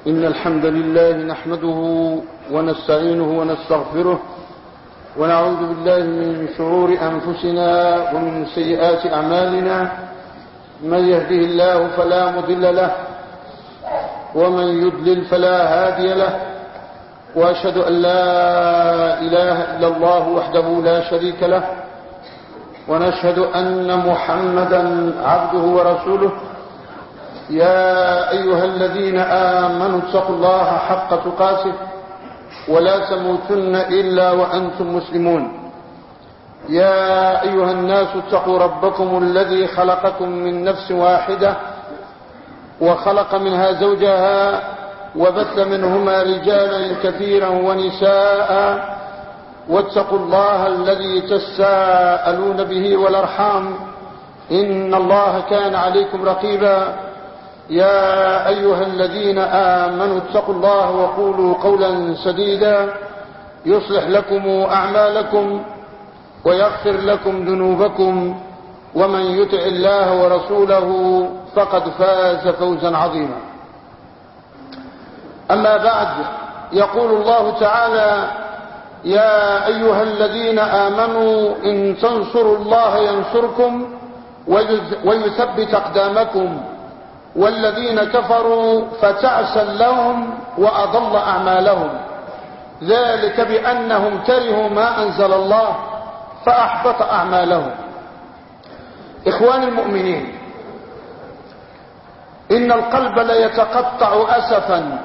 إن الحمد لله نحمده ونستعينه ونستغفره ونعوذ بالله من شرور أنفسنا ومن سيئات أعمالنا. من يهده الله فلا مضل له ومن يضلل فلا هادي له، وأشهد أن لا إله إلا الله وحده لا شريك له، ونشهد أن محمدا عبده ورسوله. يا أيها الذين آمنوا اتقوا الله حق تقاته ولا تموتن إلا وأنتم مسلمون. يا أيها الناس اتقوا ربكم الذي خلقكم من نفس واحدة وخلق منها زوجها وبث منهما رجالا كثيرا ونساء، واتقوا الله الذي تساءلون به والأرحام إن الله كان عليكم رقيبا. يا أيها الذين آمنوا اتقوا الله وقولوا قولا سديدا يصلح لكم أعمالكم ويغفر لكم ذنوبكم، ومن يطع الله ورسوله فقد فاز فوزا عظيما. أما بعد، يقول الله تعالى: يا أيها الذين آمنوا إن تنصروا الله ينصركم ويثبت أقدامكم، والذين كفروا فتعسا لهم وأضل أعمالهم، ذلك بأنهم كرهوا ما أنزل الله فأحبط أعمالهم. إخوان المؤمنين، إن القلب ليتقطع أسفا،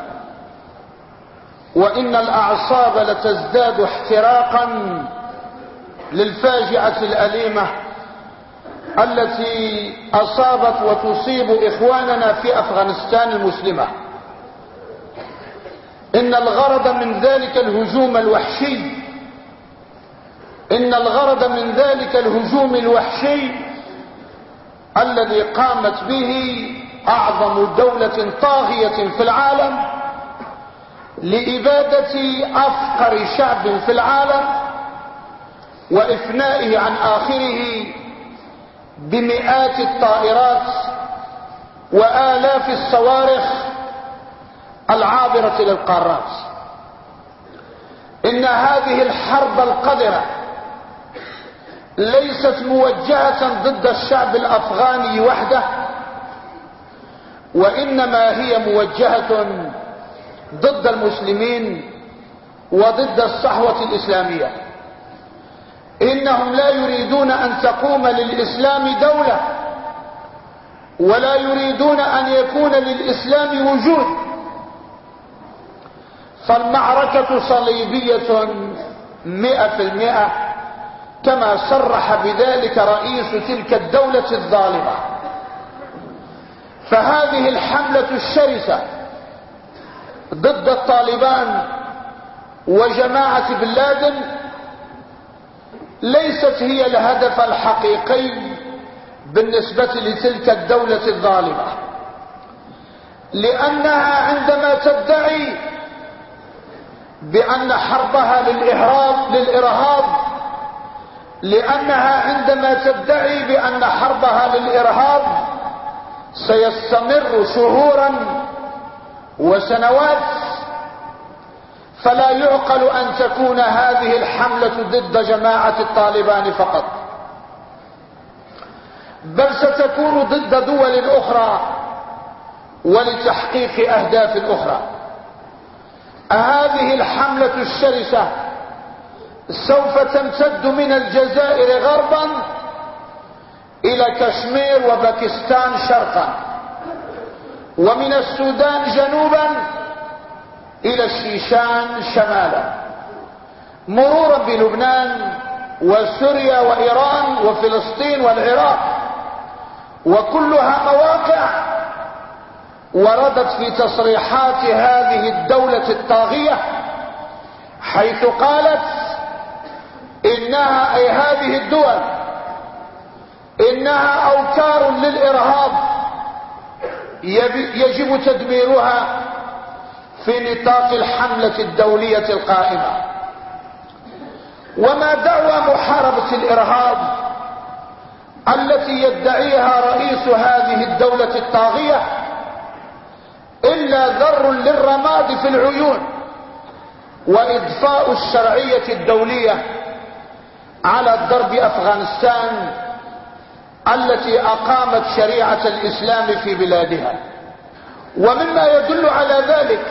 وإن الأعصاب لتزداد احتراقا للفاجعة الأليمة التي أصابت وتصيب إخواننا في أفغانستان المسلمة. إن الغرض من ذلك الهجوم الوحشي، إن الغرض من ذلك الهجوم الوحشي الذي قامت به أعظم دولة طاغية في العالم لإبادة أفقر شعب في العالم وإفنائه عن آخره بمئات الطائرات وآلاف الصواريخ العابرة للقارات. إن هذه الحرب القذرة ليست موجهة ضد الشعب الأفغاني وحده، وإنما هي موجهة ضد المسلمين وضد الصحوة الإسلامية. إنهم لا يريدون أن تقوم للإسلام دولة، ولا يريدون أن يكون للإسلام وجود. فالمعركة صليبية 100%، كما صرح بذلك رئيس تلك الدولة الظالمة. فهذه الحملة الشرسة ضد الطالبان وجماعة بن لادن ليست هي الهدف الحقيقي بالنسبة لتلك الدولة الظالمة، لأنها عندما تدعي بأن حربها للإرهاب، لأنها عندما تدعي بأن حربها للإرهاب سيستمر شهورا وسنوات، فلا يعقل أن تكون هذه الحملة ضد جماعة الطالبان فقط، بل ستكون ضد دول أخرى ولتحقيق أهداف أخرى. هذه الحملة الشرسة سوف تمتد من الجزائر غربا إلى كشمير وباكستان شرقا، ومن السودان جنوبا إلى الشيشان شمالا، مرورا بلبنان وسوريا وإيران وفلسطين والعراق، وكلها مواقع وردت في تصريحات هذه الدولة الطاغية، حيث قالت إنها، أي هذه الدول، إنها أوكار للإرهاب يجب تدميرها في نطاق الحملة الدولية القائمة. وما دعوى محاربة الإرهاب التي يدعيها رئيس هذه الدولة الطاغية إلا إلا ذر للرماد في العيون، وإضفاء الشرعية الدولية على ضرب أفغانستان التي أقامت شريعة الإسلام في بلادها. ومما يدل على ذلك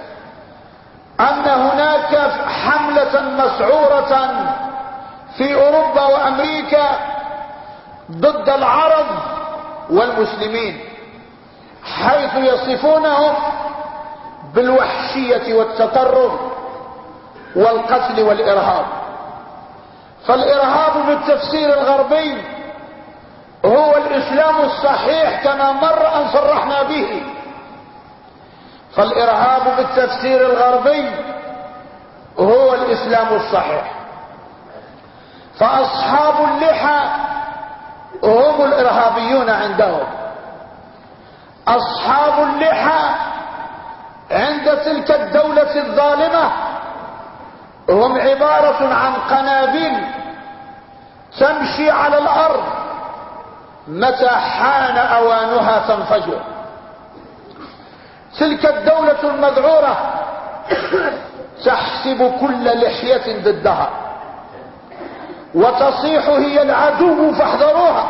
أن هناك حملة مسعورة في أوروبا وأمريكا ضد العرب والمسلمين، حيث يصفونهم بالوحشية والتطرف والقتل والإرهاب. فالإرهاب بالتفسير الغربي هو الإسلام الصحيح كما مر أن صرحنا به. فالإرهاب بالتفسير الغربي هو الإسلام الصحيح. فأصحاب اللحى هم الإرهابيون عندهم. أصحاب اللحى عند تلك الدولة الظالمة هم عبارة عن قنابل تمشي على الأرض، متى حان أوانها تنفجر. تلك الدولة المذعورة تحسب كل لحية ضدها وتصيح هي العدو فاحذروها.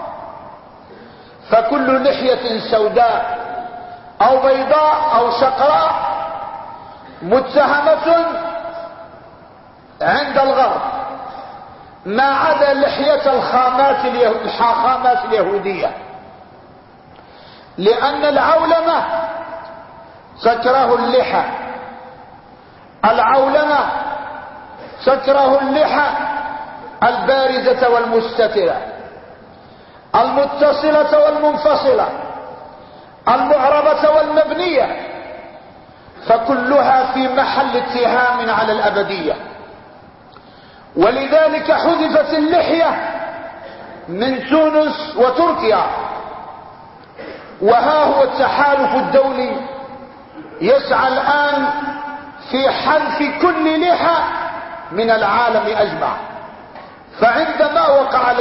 فكل لحية سوداء أو بيضاء أو شقراء متهمة عند الغرب، ما عدا لحية الحاخامات اليهودية، لأن العولمة تكره اللحى. العولمة تكره اللحى البارزة والمستترة، المتصلة والمنفصلة، المعربة والمبنية، فكلها في محل اتهام على الأبدية. ولذلك حذفت اللحية من تونس وتركيا، وها هو التحالف الدولي يسعى الآن في حذف كل لحى من العالم أجمع. فعندما وقع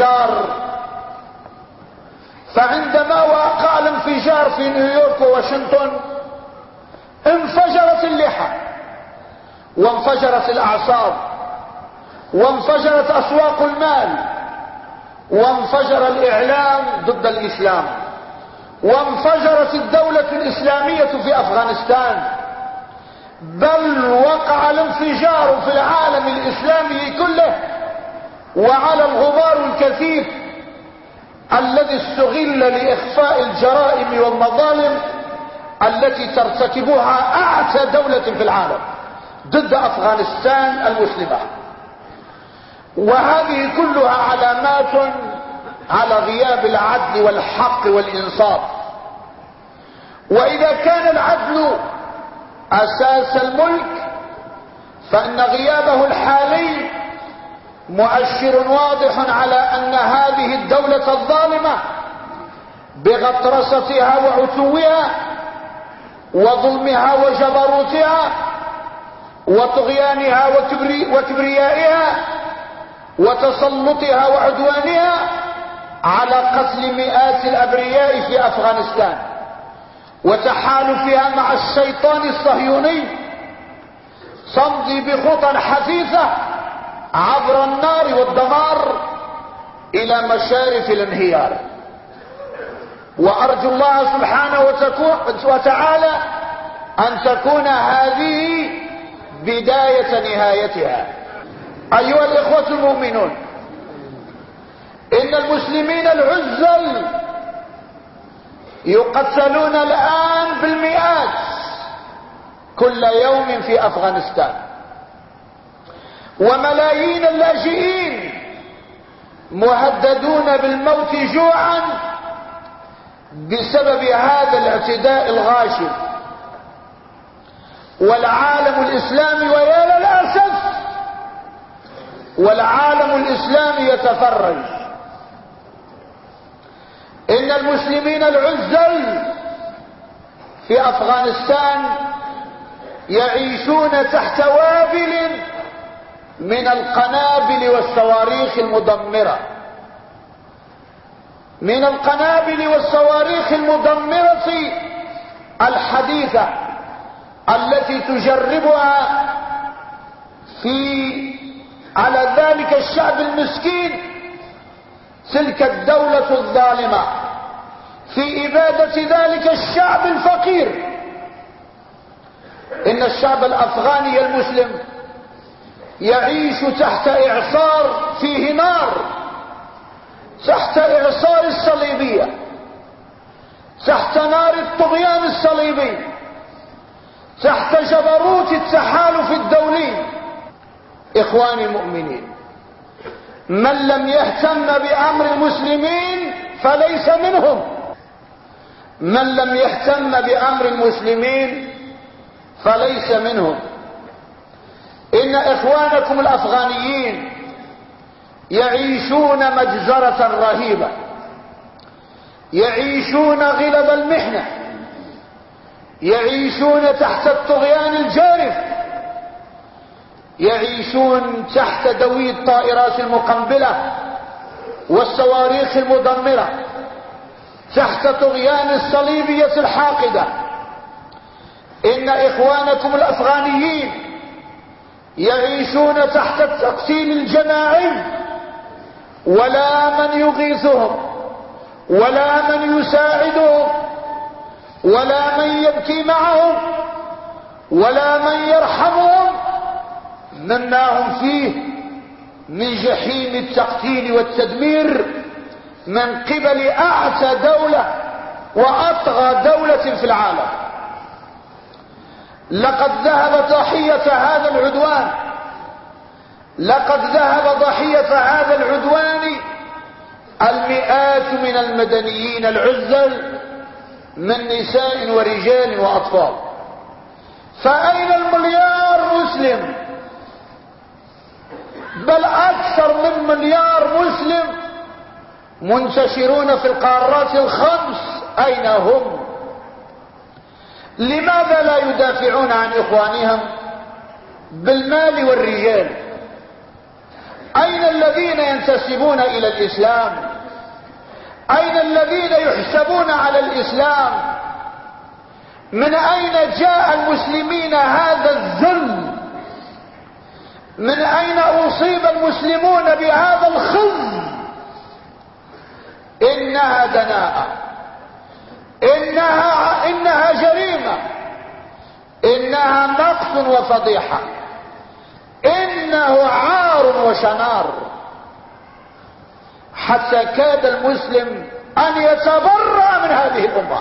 الانفجار في نيويورك وواشنطن انفجرت اللحى وانفجرت الأعصاب وانفجرت أسواق المال وانفجر الإعلام ضد الإسلام وانفجرت الدولة الإسلامية في أفغانستان، بل وقع الانفجار في العالم الإسلامي كله، وعلى الغبار الكثيف الذي استغل لإخفاء الجرائم والمظالم التي ترتكبها أعتى دولة في العالم ضد أفغانستان المسلمة. وهذه كلها علامات على غياب العدل والحق والإنصاف. وإذا كان العدل أساس الملك فإن غيابه الحالي مؤشر واضح على أن هذه الدولة الظالمة بغطرستها وعتوها وظلمها وجبروتها وطغيانها وكبريائها وتسلطها وعدوانها على قتل مئات الأبرياء في أفغانستان وتحالفها مع الشيطان الصهيوني تمضي بخطى حثيثة عبر النار والدمار إلى مشارف الانهيار. وأرجو الله سبحانه وتعالى أن تكون هذه بداية نهايتها. أيها الإخوة المؤمنون، إن المسلمين العزل يقتلون الآن بالمئات كل يوم في أفغانستان، وملايين اللاجئين مهددون بالموت جوعا بسبب هذا الاعتداء الغاشم. والعالم الإسلامي ويا للأسف والعالم الإسلامي يتفرج. إن المسلمين العزل في أفغانستان يعيشون تحت وابل من القنابل والصواريخ المدمرة، من القنابل والصواريخ المدمرة الحديثة التي تجربها على ذلك الشعب المسكين تلك الدولة الظالمة في إبادة ذلك الشعب الفقير. إن الشعب الأفغاني المسلم يعيش تحت إعصار فيه نار، تحت إعصار الصليبية، تحت نار الطغيان الصليبي، تحت جبروت التحالف الدولي. إخواني المؤمنين، من لم يهتم بأمر المسلمين فليس منهم. من لم يهتم بأمر المسلمين فليس منهم. إن إخوانكم الأفغانيين يعيشون مجزرة رهيبة، يعيشون غلظ المحنة، يعيشون تحت الطغيان الجارف، يعيشون تحت دوي الطائرات المقنبلة والصواريخ المدمرة، تحت طغيان الصليبية الحاقدة. إن إخوانكم الأفغانيين يعيشون تحت التقسيم الجماعي، ولا من يغيثهم ولا من يساعدهم ولا من يبكي معهم ولا من يرحمهم مما هم فيه من جحيم التقتيل والتدمير من قبل أعتى دولة وأطغى دولة في العالم. لقد ذهب ضحية هذا العدوان، لقد ذهب ضحية هذا العدوان المئات من المدنيين العزل من نساء ورجال وأطفال. فأين المليار مسلم، بل أكثر من مليار مسلم منتشرون في القارات الخمس؟ أين هم؟ لماذا لا يدافعون عن إخوانهم بالمال والرجال؟ أين الذين ينتسبون إلى الإسلام؟ أين الذين يحسبون على الإسلام؟ من أين جاء المسلمين هذا الذل؟ من أين أصيب المسلمون بهذا الخزي؟ إنها دناءة، إنها جريمة، إنها مقت وفضيحة، إنه عار وشنار، حتى كاد المسلم أن يتبرأ من هذه الأمة.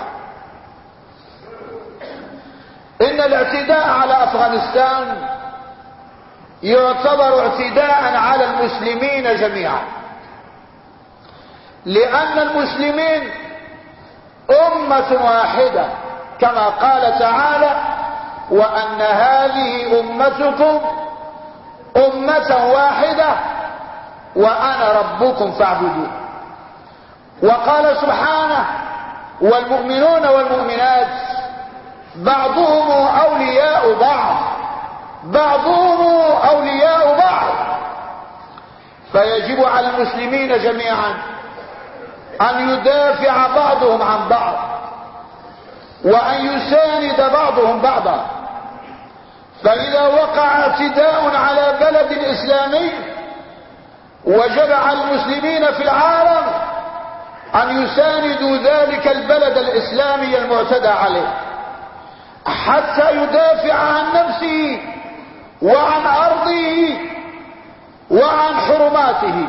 إن الاعتداء على أفغانستان يعتبر اعتداء على المسلمين جميعا، لأن المسلمين أمة واحدة، كما قال تعالى: وأن هذه أمتكم أمة واحدة وأنا ربكم فاعبدون. وقال سبحانه: والمؤمنون والمؤمنات بعضهم أولياء بعض، بعضهم أولياء بعض. فيجب على المسلمين جميعا أن يدافع بعضهم عن بعض، وأن يساند بعضهم بعضا. فإذا وقع اعتداء على بلد إسلامي وجب على المسلمين في العالم أن يساندوا ذلك البلد الإسلامي المعتدى عليه، حتى يدافع عن نفسه وعن أرضه وعن حرماته،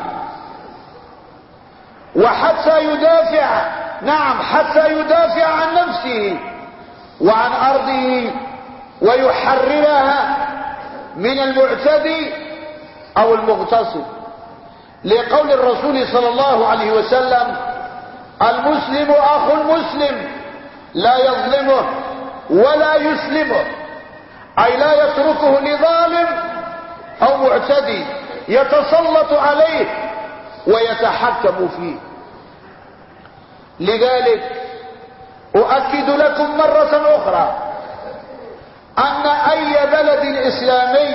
وحتى يدافع حتى يدافع عن نفسه وعن أرضه ويحررها من المعتدي أو المغتصب. لقول الرسول صلى الله عليه وسلم: المسلم أخو المسلم لا يظلمه ولا يسلمه، أي لا يتركه لظالم أو معتدي يتسلط عليه ويتحكم فيه. لذلك أؤكد لكم مرة أخرى أن أي بلد إسلامي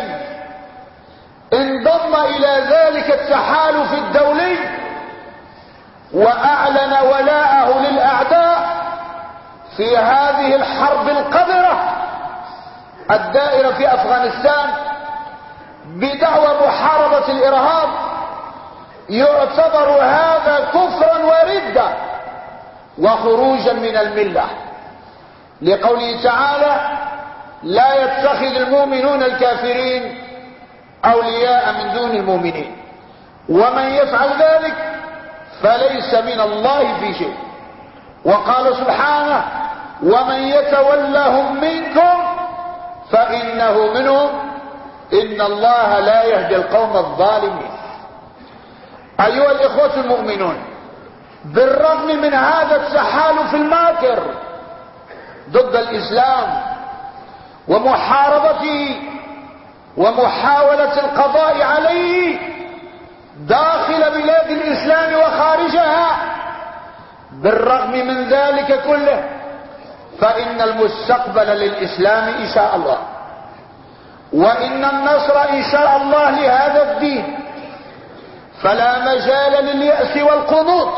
انضم إلى ذلك التحالف الدولي وأعلن ولاءه للأعداء في هذه الحرب القذرة الدائرة في أفغانستان بدعوى محاربة الإرهاب، يعتبر هذا كفرا وردة وخروجا من الملة، لقوله تعالى: لا يتخذ المؤمنون الكافرين أولياء من دون المؤمنين، ومن يفعل ذلك فليس من الله في شيء. وقال سبحانه: ومن يتولهم منكم فإنه منهم إن الله لا يهدي القوم الظالمين. أيها الإخوة المؤمنون، بالرغم من هذا التحالف الماكر ضد الإسلام ومحاربته ومحاولة القضاء عليه داخل بلاد الإسلام وخارجها، بالرغم من ذلك كله فإن المستقبل للإسلام إن شاء الله، وإن النصر إن شاء الله لهذا الدين، فلا مجال لليأس والقنوط،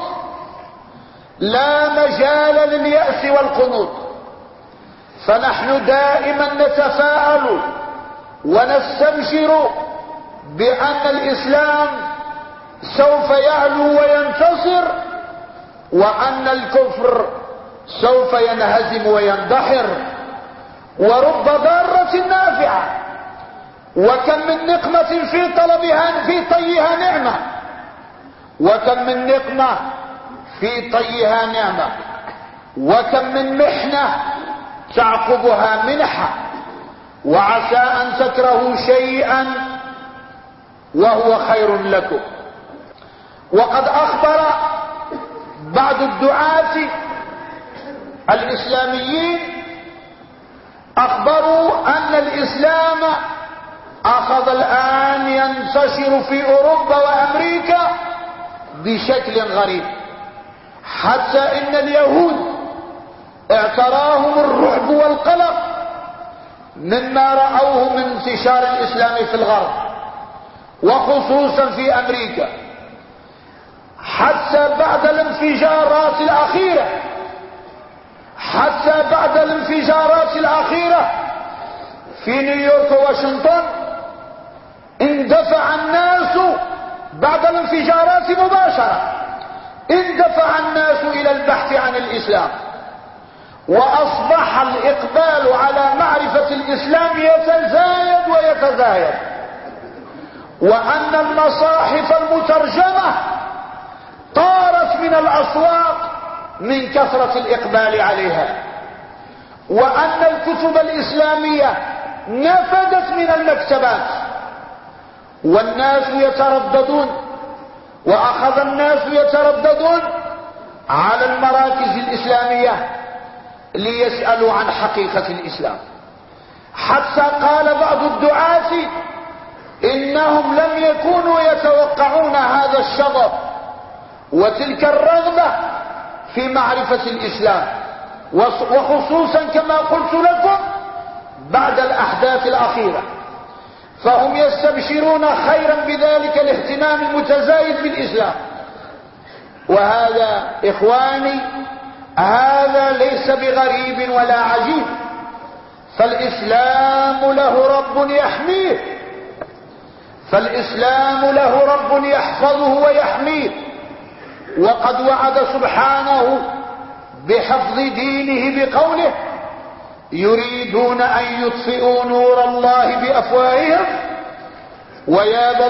لا مجال لليأس والقنوط. فنحن دائما نتفاءل ونستبشر بأن الإسلام سوف يعلو وينتصر، وأن الكفر سوف ينهزم ويندحر. ورب ضارة نافعة، وكم من نقمة في طيها نعمة، وكم من نقمة في طيها نعمة، وكم من محنة تعقبها منحة. وعسى أن تكرهوا شيئا وهو خير لكم. وقد أخبر بعض الدعاة الإسلاميين، أخبروا أن الإسلام أخذ الآن ينتشر في أوروبا وأمريكا بشكل غريب، حتى إن اليهود اعتراهم الرعب والقلق مما رأوه من انتشار الإسلام في الغرب وخصوصا في أمريكا، حتى بعد الانفجارات الأخيرة في نيويورك وواشنطن، اندفع الناس بعد الانفجارات مباشرة، اندفع الناس إلى البحث عن الإسلام، وأصبح الإقبال على معرفة الإسلام يتزايد ويتزايد، وأن المصاحف المترجمة طارت من الأسواق من كثرة الإقبال عليها، وأن الكتب الإسلامية نفدت من المكتبات، والناس يترددون، وأخذ الناس يترددون على المراكز الإسلامية ليسألوا عن حقيقة الإسلام، حتى قال بعض الدعاة إنهم لم يكونوا يتوقعون هذا الشغف وتلك الرغبة في معرفة الإسلام، وخصوصا كما قلت لكم بعد الأحداث الأخيرة، فهم يستبشرون خيرا بذلك الاهتمام المتزايد بالإسلام. وهذا إخواني هذا ليس بغريب ولا عجيب، فالإسلام له رب يحميه، فالإسلام له رب يحفظه ويحميه، وقد وعد سبحانه بحفظ دينه بقوله: يريدون أن يطفئوا نور الله بأفواههم ويابى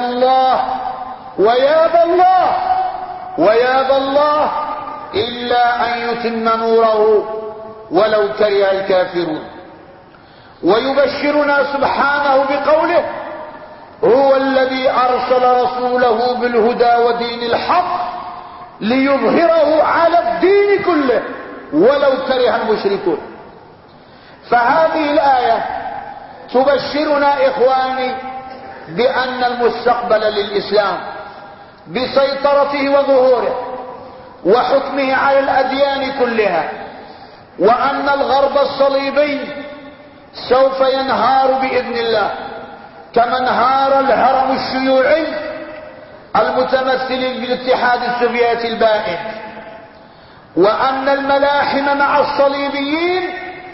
الله إلا أن يتم نوره ولو كره الكافرون. ويبشرنا سبحانه بقوله: هو الذي أرسل رسوله بالهدى ودين الحق ليظهره على الدين كله ولو كره المشركون. فهذه الآية تبشرنا إخواني بأن المستقبل للإسلام بسيطرته وظهوره وحكمه على الأديان كلها، وأن الغرب الصليبي سوف ينهار بإذن الله كما انهار الهرم الشيوعي المتمثل بالاتحاد السوفيتي البائد. وأن الملاحم مع الصليبيين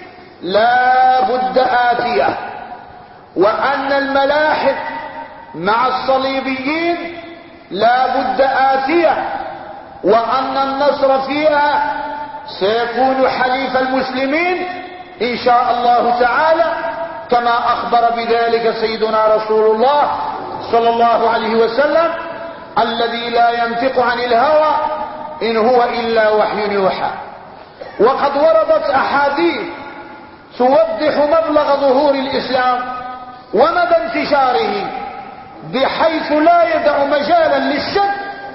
لا بد آتية، وأن الملاحم مع الصليبيين لا بد آتية، وأن النصر فيها سيكون حليف المسلمين إن شاء الله تعالى، كما أخبر بذلك سيدنا رسول الله صلى الله عليه وسلم الذي لا ينطق عن الهوى إن هو إلا وحي يوحى. وقد وردت أحاديث توضح مبلغ ظهور الإسلام ومدى انتشاره، بحيث لا يدع مجالا للشك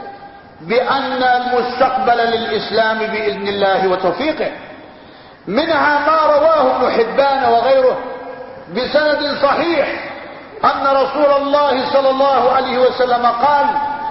بأن المستقبل للإسلام بإذن الله وتوفيقه. منها ما رواه ابن حبان وغيره بسند صحيح أن رسول الله صلى الله عليه وسلم قال: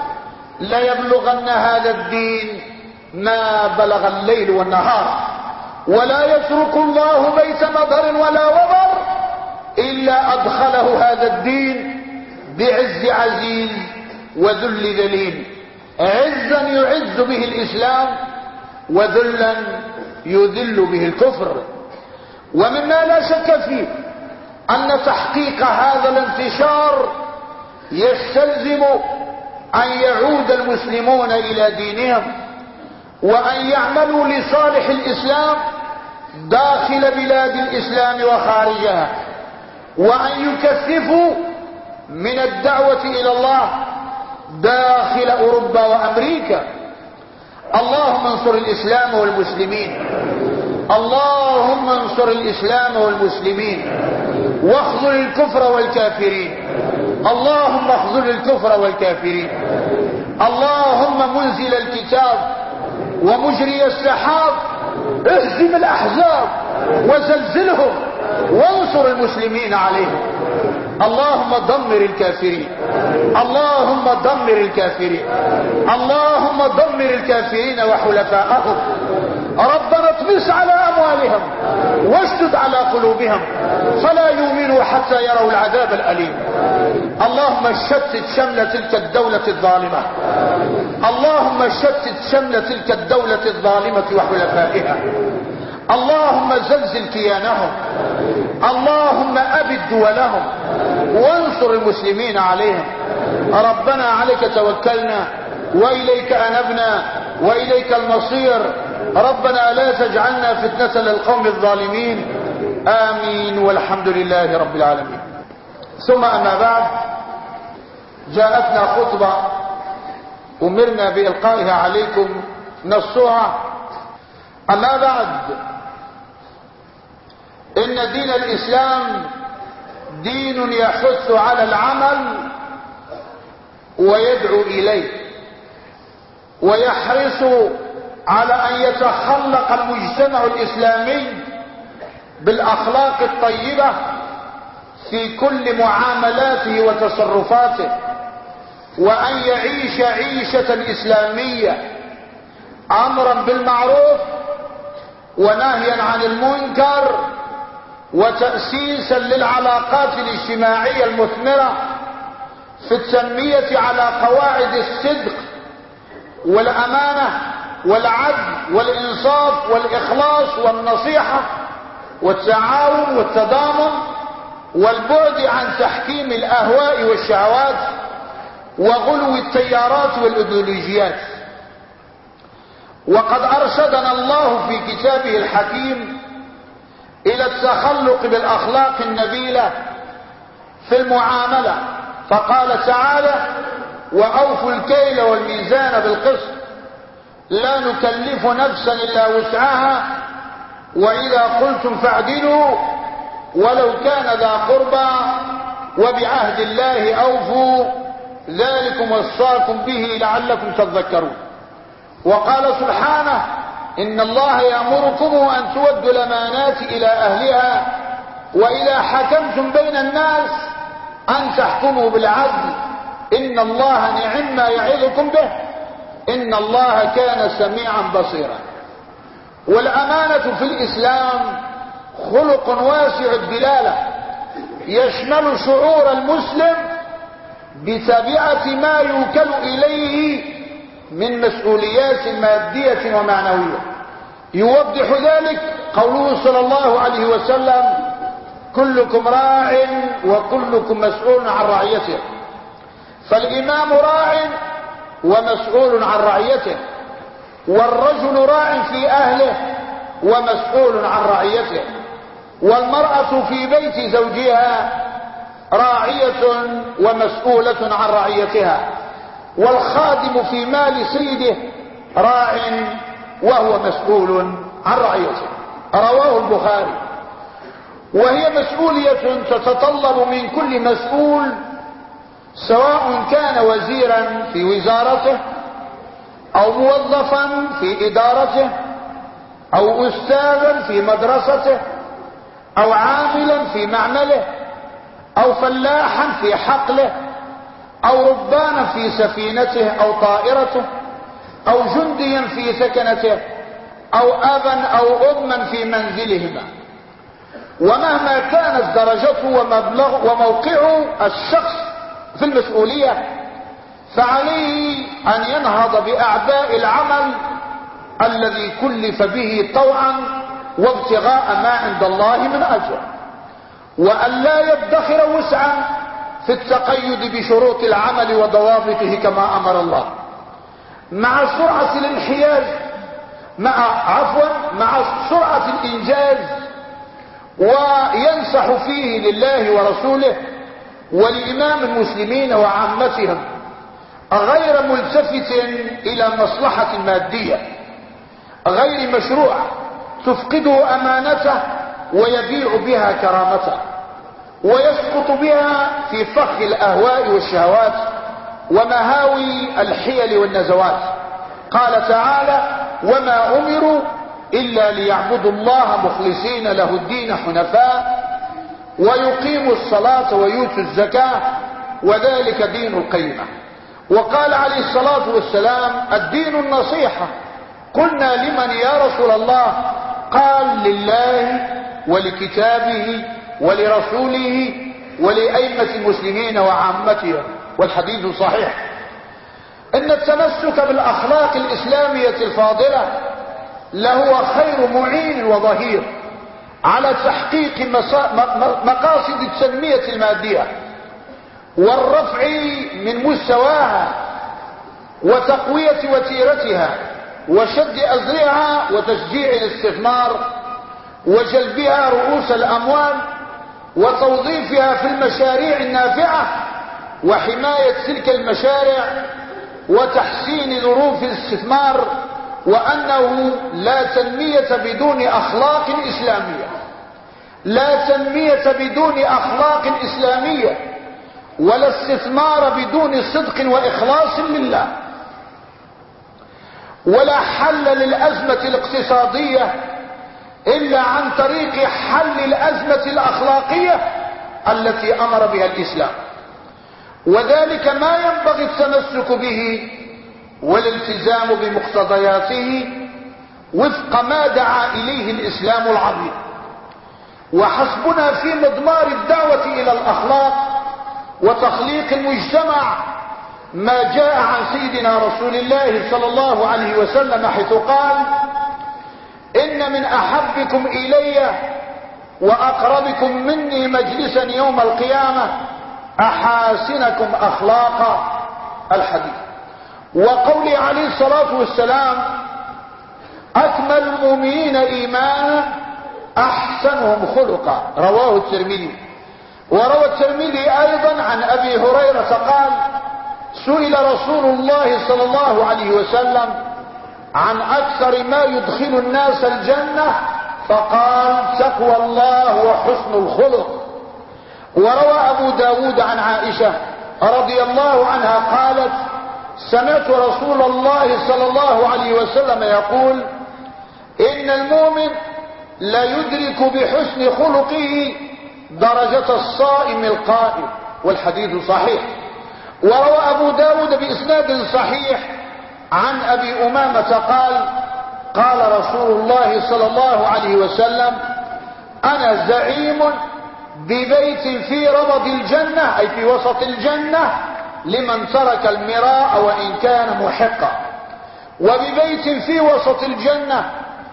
ليبلغن هذا الدين ما بلغ الليل والنهار، ولا يترك الله بيت مطر ولا وبر إلا أدخله هذا الدين بعز عزيز وذل ذليل، عزا يعز به الإسلام وذلا يذل به الكفر. ومما لا شك فيه أن تحقيق هذا الانتشار يستلزم أن يعود المسلمون إلى دينهم، وأن يعملوا لصالح الإسلام داخل بلاد الإسلام وخارجها، وأن يكثفوا من الدعوة إلى الله داخل أوروبا وأمريكا. اللهم انصر الإسلام والمسلمين، اللهم انصر الإسلام والمسلمين، واخذل الكفر والكافرين، اللهم اخذل الكفر والكافرين. اللهم منزل الكتاب ومجري السحاب، اهزم الأحزاب وزلزلهم وانصر المسلمين عليهم. اللهم دمر الكافرين، اللهم دمر الكافرين، اللهم دمر الكافرين وحلفاءهم. ربنا اطمس على أموالهم واشدد على قلوبهم فلا يؤمنوا حتى يروا العذاب الأليم. اللهم شتت شمل تلك الدولة الظالمة، اللهم شتت شمل تلك الدولة الظالمة وحلفائها. اللهم زلزل كيانهم، اللهم أبد دولهم وانصر المسلمين عليهم. ربنا عليك توكلنا وإليك أنبنا وإليك المصير. ربنا لا تجعلنا فتنة للقوم الظالمين. آمين والحمد لله رب العالمين. ثم أما بعد، جاءتنا خطبة أمرنا بإلقائها عليكم نصها. أما بعد، إن دين الإسلام دين يحث على العمل ويدعو إليه، ويحرص على أن يتخلق المجتمع الإسلامي بالأخلاق الطيبة في كل معاملاته وتصرفاته، وأن يعيش عيشة إسلامية أمرا بالمعروف ونهيا عن المنكر، وتأسيسا للعلاقات الاجتماعية المثمرة في التنمية على قواعد الصدق والأمانة والعدل والإنصاف والإخلاص والنصيحة والتعاون والتضامن، والبعد عن تحكيم الأهواء والشهوات وغلو التيارات والإيديولوجيات. وقد أرشدنا الله في كتابه الحكيم إلى التخلق بالأخلاق النبيلة في المعاملة، فقال تعالى: وأوفوا الكيل والميزان بالقسط لا نكلف نفسا إلا وسعها وإذا قلتم فاعدلوا ولو كان ذا قربى وبعهد الله أوفوا ذلكم وصاكم به لعلكم تذكرون. وقال سبحانه: إن الله يأمركم أن تودوا الأمانات إلى أهلها وإذا حكمتم بين الناس أن تحكموا بالعدل إن الله نعم ما يعظكم به إن الله كان سميعا بصيرا. والأمانة في الإسلام خلق واسع الدلالة يشمل شعور المسلم بتبعة ما يوكل إليه من مسؤوليات مادية ومعنوية، يوضح ذلك قوله صلى الله عليه وسلم: كلكم راع وكلكم مسؤول عن رعيته. فالإمام راع ومسؤول عن رعيته، والرجل راع في أهله ومسؤول عن رعيته، والمرأة في بيت زوجها راعية ومسؤولة عن رعيتها، والخادم في مال سيده راع وهو مسؤول عن رعيته. رواه البخاري. وهي مسؤولية تتطلب من كل مسؤول، سواء كان وزيرا في وزارته او موظفا في ادارته او استاذا في مدرسته او عاملا في معمله او فلاحا في حقله او ربانا في سفينته او طائرته او جنديا في سكنته او ابا او اما في منزلهما. ومهما كانت درجته وموقعه الشخص في المسؤولية، فعليه ان ينهض باعباء العمل الذي كلف به طوعا وابتغاء ما عند الله من اجر، وان لا يدخر وسعا في التقيد بشروط العمل وضوابطه كما امر الله، مع سرعة الانحياز مع سرعة الانجاز، وينصح فيه لله ورسوله ولإمام المسلمين وعامتهم، غير ملتفت إلى مصلحة مادية غير مشروع تفقده أمانته ويبيع بها كرامته ويسقط بها في فخ الأهواء والشهوات ومهاوي الحيل والنزوات. قال تعالى: وما أمروا إلا ليعبدوا الله مخلصين له الدين حنفاء ويقيموا الصلاة ويؤتوا الزكاة وذلك دين القيمة. وقال عليه الصلاة والسلام: الدين النصيحة. قلنا: لمن يا رسول الله؟ قال: لله ولكتابه ولرسوله ولأئمة المسلمين وعامتهم. والحديث صحيح. إن التمسك بالأخلاق الإسلامية الفاضلة لهو خير معين وظهير على تحقيق مقاصد التنمية المادية والرفع من مستواها وتقوية وتيرتها وشد أزرها وتشجيع الاستثمار وجلبها رؤوس الأموال وتوظيفها في المشاريع النافعة وحماية تلك المشاريع وتحسين ظروف الاستثمار، وأنه لا تنمية بدون أخلاق إسلامية، لا تنمية بدون أخلاق إسلامية، ولا استثمار بدون صدق وإخلاص لله، ولا حل للأزمة الاقتصادية إلا عن طريق حل الأزمة الأخلاقية التي أمر بها الإسلام. وذلك ما ينبغي التمسك به والالتزام بمقتضياته وفق ما دعا إليه الإسلام العظيم. وحسبنا في مضمار الدعوة إلى الأخلاق وتخليق المجتمع ما جاء عن سيدنا رسول الله صلى الله عليه وسلم حيث قال: إن من أحبكم إلي وأقربكم مني مجلسا يوم القيامة أحاسنكم أخلاقا. الحديث. وقول عليه الصلاة والسلام: أكمل المؤمنين إيمانا أحسنهم خلقا. رواه الترمذي. وروى الترمذي أيضا عن أبي هريرة قال: سئل رسول الله صلى الله عليه وسلم عن أكثر ما يدخل الناس الجنة فقال: تقوى الله وحسن الخلق. وروى أبو داود عن عائشة رضي الله عنها قالت: سمعت رسول الله صلى الله عليه وسلم يقول: إن المؤمن لا يدرك بحسن خلقه درجة الصائم القائم. والحديث صحيح. وروى أبو داود بإسناد صحيح عن أبي أمامة قال: قال رسول الله صلى الله عليه وسلم: أنا زعيم ببيت في ربض الجنة، أي في وسط الجنة، لمن ترك المراء وإن كان محقا، وببيت في وسط الجنة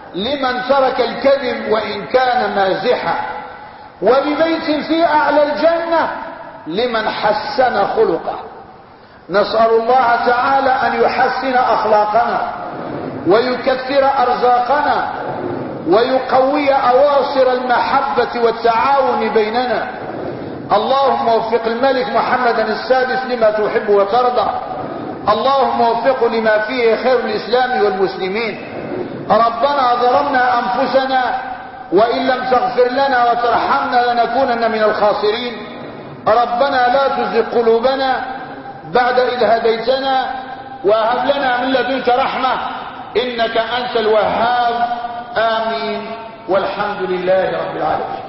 لمن ترك الكذب وإن كان مازحا، وببيت في أعلى الجنة لمن حسن خلقه. نسأل الله تعالى أن يحسن أخلاقنا ويكثر أرزاقنا ويقوي أواصر المحبة والتعاون بيننا. اللهم وفق الملك محمد السادس لما تحب وترضى، اللهم وفقه لما فيه خير الإسلام والمسلمين. ربنا ظلمنا أنفسنا وإن لم تغفر لنا وترحمنا لنكونن من الخاسرين. ربنا لا تزغ قلوبنا بعد إذ هديتنا وهب لنا من لدنك رحمة إنك أنت الوهاب. آمين والحمد لله رب العالمين.